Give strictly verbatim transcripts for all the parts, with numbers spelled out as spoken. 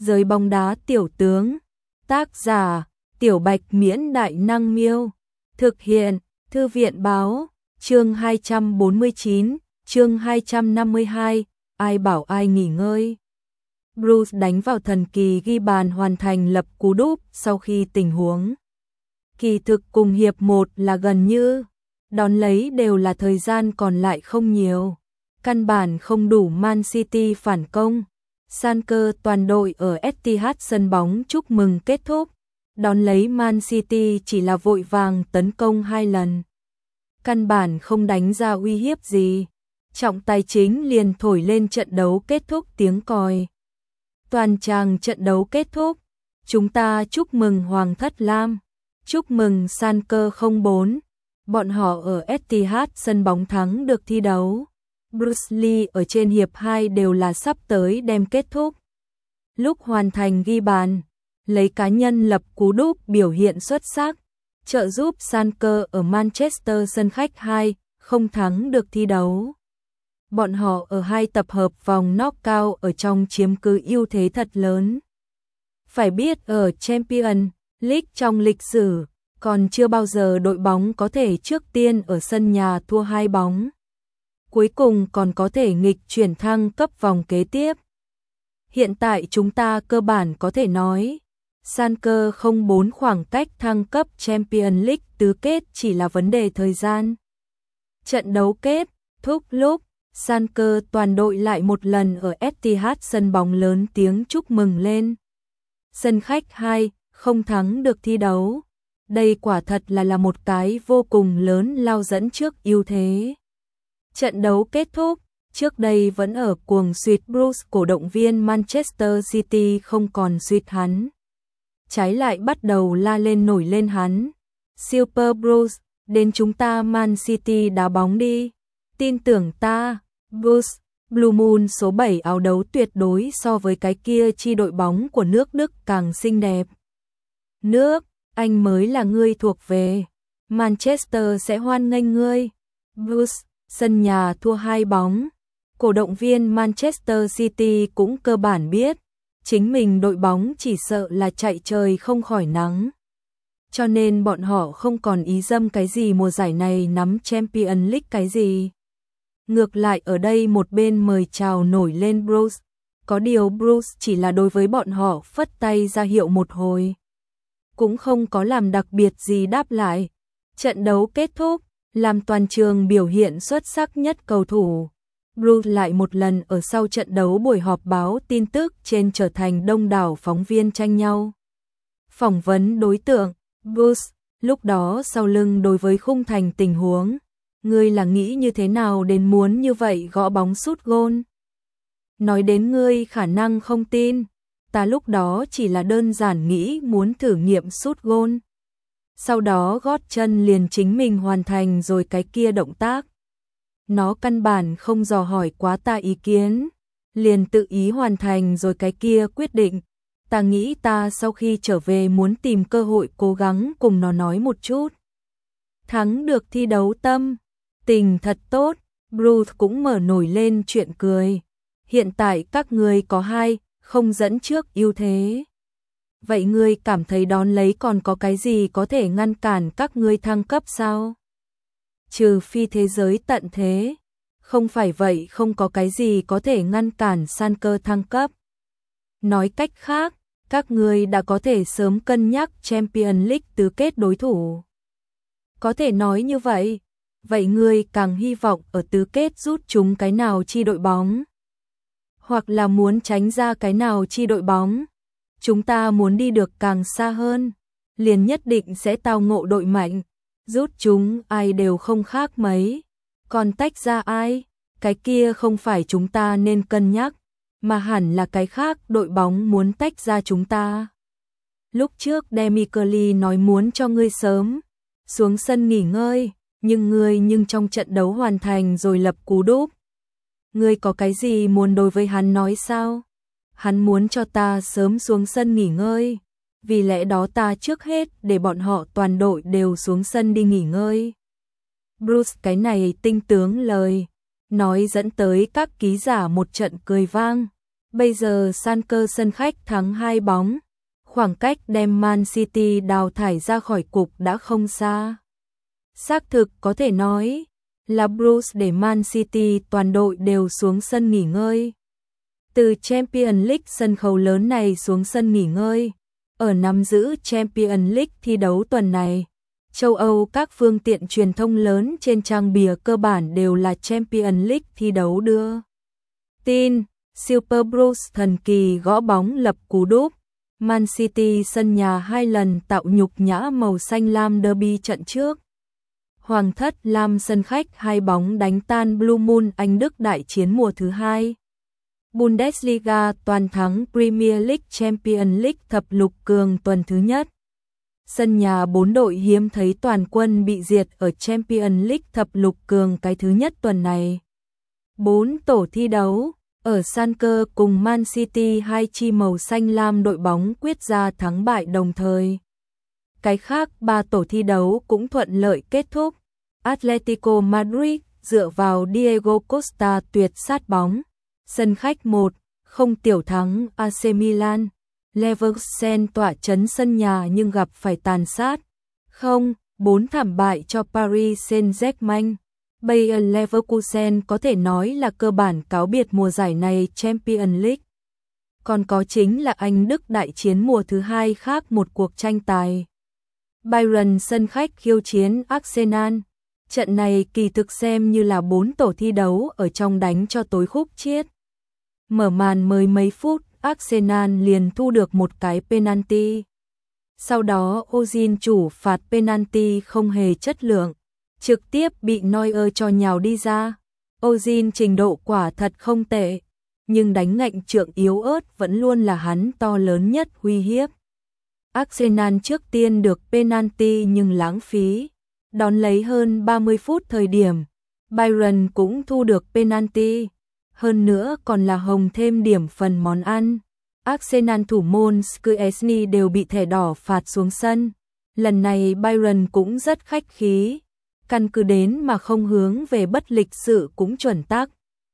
Giới bóng đá tiểu tướng. Tác giả: Tiểu Bạch Miễn Đại Năng Miêu. Thực hiện: Thư viện báo. Chương hai trăm bốn mươi chín, chương hai trăm năm mươi hai, ai bảo ai nghỉ ngơi. Bruce đánh vào thần kỳ ghi bàn hoàn thành lập cú đúp sau khi tình huống kỳ thực cùng hiệp một là gần như đón lấy đều là thời gian còn lại không nhiều. Căn bản không đủ Man City phản công. Sanker toàn đội ở Etihad sân bóng chúc mừng kết thúc. Đón lấy Man City chỉ là vội vàng tấn công hai lần. Căn bản không đánh ra uy hiếp gì. Trọng tài chính liền thổi lên trận đấu kết thúc tiếng còi. Toàn tràng trận đấu kết thúc. Chúng ta chúc mừng Hoàng thất Lam. Chúc mừng Sanker không bốn. Bọn họ ở Etihad sân bóng thắng được thi đấu. Bruce Lee ở trên hiệp hai đều là sắp tới đem kết thúc. Lúc hoàn thành ghi bàn, lấy cá nhân lập cú đúp biểu hiện xuất sắc, trợ giúp Sanker ở Manchester sân khách hai không thắng được thi đấu. Bọn họ ở hai tập hợp vòng knockout ở trong chiếm cứ ưu thế thật lớn. Phải biết ở Champions League trong lịch sử, còn chưa bao giờ đội bóng có thể trước tiên ở sân nhà thua hai bóng. Cuối cùng còn có thể nghịch chuyển thăng cấp vòng kế tiếp. Hiện tại chúng ta cơ bản có thể nói, Sanker không bốn khoảng cách thăng cấp Champions League tứ kết chỉ là vấn đề thời gian. Trận đấu kết thúc lúc, Sanker toàn đội lại một lần ở Etihad sân bóng lớn tiếng chúc mừng lên. Sân khách hai không thắng được thi đấu. Đây quả thật là là một cái vô cùng lớn lao dẫn trước ưu thế. Trận đấu kết thúc, trước đây vẫn ở cuồng suýt Bruce cổ động viên Manchester City không còn suýt hắn. Trái lại bắt đầu la lên nổi lên hắn. Super Bruce, đến chúng ta Man City đá bóng đi. Tin tưởng ta, Bruce. Blue Moon số bảy áo đấu tuyệt đối so với cái kia chi đội bóng của nước Đức càng xinh đẹp. Nước Anh mới là ngươi thuộc về. Manchester sẽ hoan nghênh ngươi. Bruce, sân nhà thua hai bóng. Cổ động viên Manchester City cũng cơ bản biết, chính mình đội bóng chỉ sợ là chạy trời không khỏi nắng. Cho nên bọn họ không còn ý dâm cái gì mùa giải này nắm Champions League cái gì. Ngược lại ở đây một bên mời chào nổi lên Bruce. Có điều Bruce chỉ là đối với bọn họ phất tay ra hiệu một hồi. Cũng không có làm đặc biệt gì đáp lại. Trận đấu kết thúc, làm toàn trường biểu hiện xuất sắc nhất cầu thủ. Bruce lại một lần ở sau trận đấu buổi họp báo tin tức trên trở thành đông đảo phóng viên tranh nhau. Phỏng vấn đối tượng, Bruce, lúc đó sau lưng đối với khung thành tình huống. Ngươi là nghĩ như thế nào đến muốn như vậy gõ bóng sút gôn? Nói đến ngươi khả năng không tin, ta lúc đó chỉ là đơn giản nghĩ muốn thử nghiệm sút gôn. Sau đó gót chân liền chính mình hoàn thành rồi cái kia động tác. Nó căn bản không dò hỏi quá ta ý kiến, liền tự ý hoàn thành rồi cái kia quyết định. Ta nghĩ ta sau khi trở về muốn tìm cơ hội cố gắng cùng nó nói một chút. Thắng được thi đấu tâm, tình thật tốt. Bruce cũng mở nổi lên chuyện cười. Hiện tại các ngươi có hai, không dẫn trước ưu thế. Vậy ngươi cảm thấy đón lấy còn có cái gì có thể ngăn cản các ngươi thăng cấp sao? Trừ phi thế giới tận thế. Không phải vậy không có cái gì có thể ngăn cản Sanker thăng cấp. Nói cách khác, các ngươi đã có thể sớm cân nhắc Champions League tứ kết đối thủ. Có thể nói như vậy. Vậy ngươi càng hy vọng ở tứ kết rút chúng cái nào chi đội bóng? Hoặc là muốn tránh ra cái nào chi đội bóng? Chúng ta muốn đi được càng xa hơn, liền nhất định sẽ tao ngộ đội mạnh. Rút chúng ai đều không khác mấy. Còn tách ra ai? Cái kia không phải chúng ta nên cân nhắc, mà hẳn là cái khác đội bóng muốn tách ra chúng ta. Lúc trước Demi Curly nói muốn cho ngươi sớm xuống sân nghỉ ngơi, nhưng ngươi nhưng trong trận đấu hoàn thành rồi lập cú đúp. Ngươi có cái gì muốn đối với hắn nói sao? Hắn muốn cho ta sớm xuống sân nghỉ ngơi, vì lẽ đó ta trước hết để bọn họ toàn đội đều xuống sân đi nghỉ ngơi. Bruce cái này tinh tướng lời nói dẫn tới các ký giả một trận cười vang. Bây giờ Schalke sân khách thắng hai bóng, khoảng cách đem Man City đào thải ra khỏi cục đã không xa. Xác thực có thể nói là Bruce để Man City toàn đội đều xuống sân nghỉ ngơi. Từ Champions League sân khấu lớn này xuống sân nghỉ ngơi, ở nắm giữ Champions League thi đấu tuần này. Châu Âu các phương tiện truyền thông lớn trên trang bìa cơ bản đều là Champions League thi đấu đưa tin, Super Bruce thần kỳ gõ bóng lập cú đúp, Man City sân nhà hai lần tạo nhục nhã màu xanh lam derby trận trước. Hoàng thất Lam sân khách hai bóng đánh tan Blue Moon Anh Đức đại chiến mùa thứ hai. Bundesliga toàn thắng Premier League Champions League thập lục cường tuần thứ nhất. Sân nhà bốn đội hiếm thấy toàn quân bị diệt ở Champions League thập lục cường cái thứ nhất tuần này. Bốn tổ thi đấu, ở Schalke cùng Man City hai chi màu xanh lam đội bóng quyết ra thắng bại đồng thời. Cái khác ba tổ thi đấu cũng thuận lợi kết thúc. Atletico Madrid dựa vào Diego Costa tuyệt sát bóng. Sân khách một không tiểu thắng a xê Milan. Leverkusen tỏa chấn sân nhà nhưng gặp phải tàn sát. không bốn thảm bại cho Paris Saint-Germain. Bayer Leverkusen có thể nói là cơ bản cáo biệt mùa giải này Champions League. Còn có chính là Anh Đức đại chiến mùa thứ hai khác một cuộc tranh tài. Bayern sân khách khiêu chiến Arsenal. Trận này kỳ thực xem như là bốn tổ thi đấu ở trong đánh cho tối khúc chiết. Mở màn mới mấy phút, Arsenal liền thu được một cái penalty. Sau đó Ozil chủ phạt penalty không hề chất lượng, trực tiếp bị Neuer cho nhào đi ra. Ozil trình độ quả thật không tệ, nhưng đánh ngạnh trượng yếu ớt vẫn luôn là hắn to lớn nhất uy hiếp. Arsenal trước tiên được penalty nhưng lãng phí. Đón lấy hơn ba mươi phút thời điểm, Bayern cũng thu được penalty. Hơn nữa còn là hồng thêm điểm phần món ăn. Arsenal thủ môn Szczesny đều bị thẻ đỏ phạt xuống sân. Lần này Bayern cũng rất khách khí. Căn cứ đến mà không hướng về bất lịch sự cũng chuẩn tắc.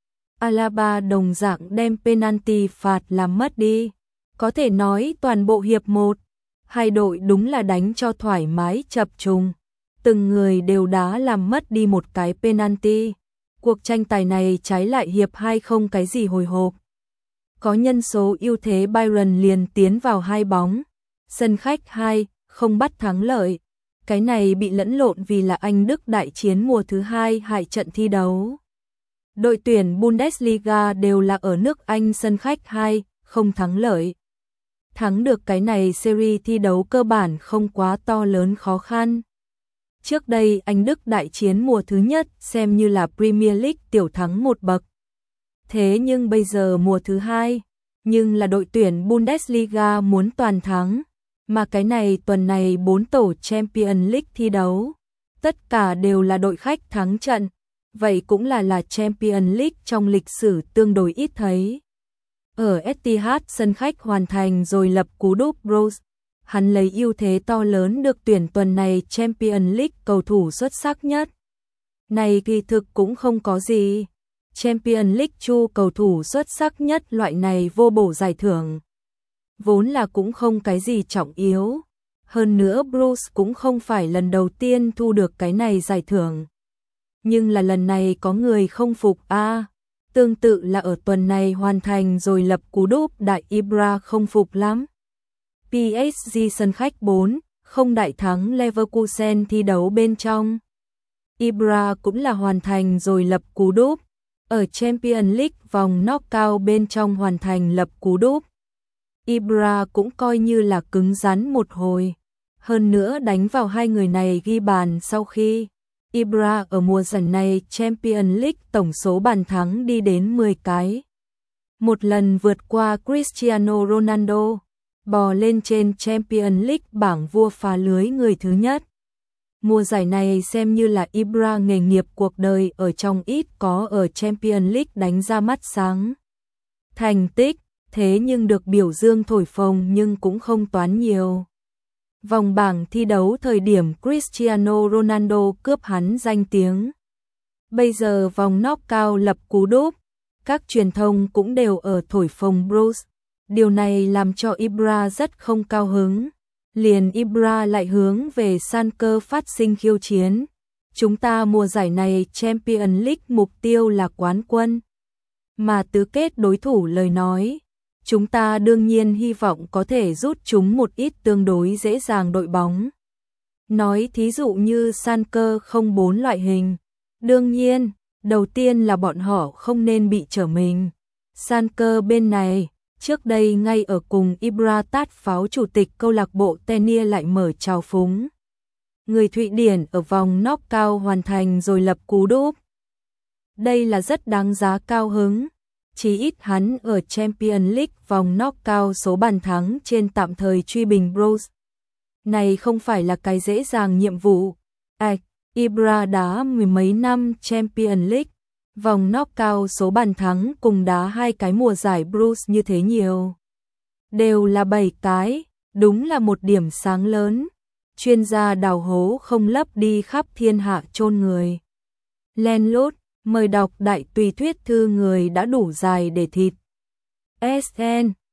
Alaba đồng dạng đem penalty phạt làm mất đi. Có thể nói toàn bộ hiệp một, hai đội đúng là đánh cho thoải mái chập trùng. Từng người đều đá làm mất đi một cái penalty. Cuộc tranh tài này trái lại hiệp hai không cái gì hồi hộp. Có nhân số ưu thế Bayern liền tiến vào hai bóng. Sân khách hai không bắt thắng lợi. Cái này bị lẫn lộn vì là Anh Đức đại chiến mùa thứ hai hại trận thi đấu. Đội tuyển Bundesliga đều là ở nước Anh sân khách hai không thắng lợi. Thắng được cái này series thi đấu cơ bản không quá to lớn khó khăn. Trước đây Anh Đức đại chiến mùa thứ nhất xem như là Premier League tiểu thắng một bậc. Thế nhưng bây giờ mùa thứ hai, nhưng là đội tuyển Bundesliga muốn toàn thắng, mà cái này tuần này bốn tổ Champions League thi đấu, tất cả đều là đội khách thắng trận, vậy cũng là là Champions League trong lịch sử tương đối ít thấy. Ở Etihad sân khách hoàn thành rồi lập cú đúp Bruce. Hắn lấy ưu thế to lớn được tuyển tuần này Champions League cầu thủ xuất sắc nhất. Này kỳ thực cũng không có gì. Champions League chu cầu thủ xuất sắc nhất loại này vô bổ giải thưởng. Vốn là cũng không cái gì trọng yếu. Hơn nữa Bruce cũng không phải lần đầu tiên thu được cái này giải thưởng. Nhưng là lần này có người không phục a. À, tương tự là ở tuần này hoàn thành rồi lập cú đúp đại Ibra không phục lắm. pê ét giê sân khách bốn không đại thắng Leverkusen thi đấu bên trong. Ibra cũng là hoàn thành rồi lập cú đúp. Ở Champions League vòng knockout bên trong hoàn thành lập cú đúp. Ibra cũng coi như là cứng rắn một hồi. Hơn nữa đánh vào hai người này ghi bàn sau khi Ibra ở mùa giải này Champions League tổng số bàn thắng đi đến mười cái. Một lần vượt qua Cristiano Ronaldo, bò lên trên Champions League bảng vua phá lưới người thứ nhất. Mùa giải này xem như là Ibra nghề nghiệp cuộc đời ở trong ít có ở Champions League đánh ra mắt sáng. Thành tích, thế nhưng được biểu dương thổi phồng nhưng cũng không toán nhiều. Vòng bảng thi đấu thời điểm Cristiano Ronaldo cướp hắn danh tiếng. Bây giờ vòng knockout lập cú đúp, các truyền thông cũng đều ở thổi phồng Bruce. Điều này làm cho Ibra rất không cao hứng. Liền Ibra lại hướng về Schalke phát sinh khiêu chiến. Chúng ta mùa giải này Champions League mục tiêu là quán quân. Mà tứ kết đối thủ lời nói, chúng ta đương nhiên hy vọng có thể rút chúng một ít tương đối dễ dàng đội bóng. Nói thí dụ như Schalke không bốn loại hình. Đương nhiên, đầu tiên là bọn họ không nên bị trở mình. Schalke bên này, trước đây ngay ở cùng Ibra tát pháo chủ tịch câu lạc bộ Tennier lại mở trào phúng. Người Thụy Điển ở vòng knock-out hoàn thành rồi lập cú đúp. Đây là rất đáng giá cao hứng. Chỉ ít hắn ở Champions League vòng knock-out số bàn thắng trên tạm thời truy bình Bruce. Này không phải là cái dễ dàng nhiệm vụ. Ảch, Ibra đá mười mấy năm Champions League, vòng knock-out số bàn thắng cùng đá hai cái mùa giải Bruce như thế nhiều. Đều là bảy cái, đúng là một điểm sáng lớn. Chuyên gia đào hố không lấp đi khắp thiên hạ chôn người. Len lút, mời đọc đại tùy thuyết thư người đã đủ dài để thịt. ét en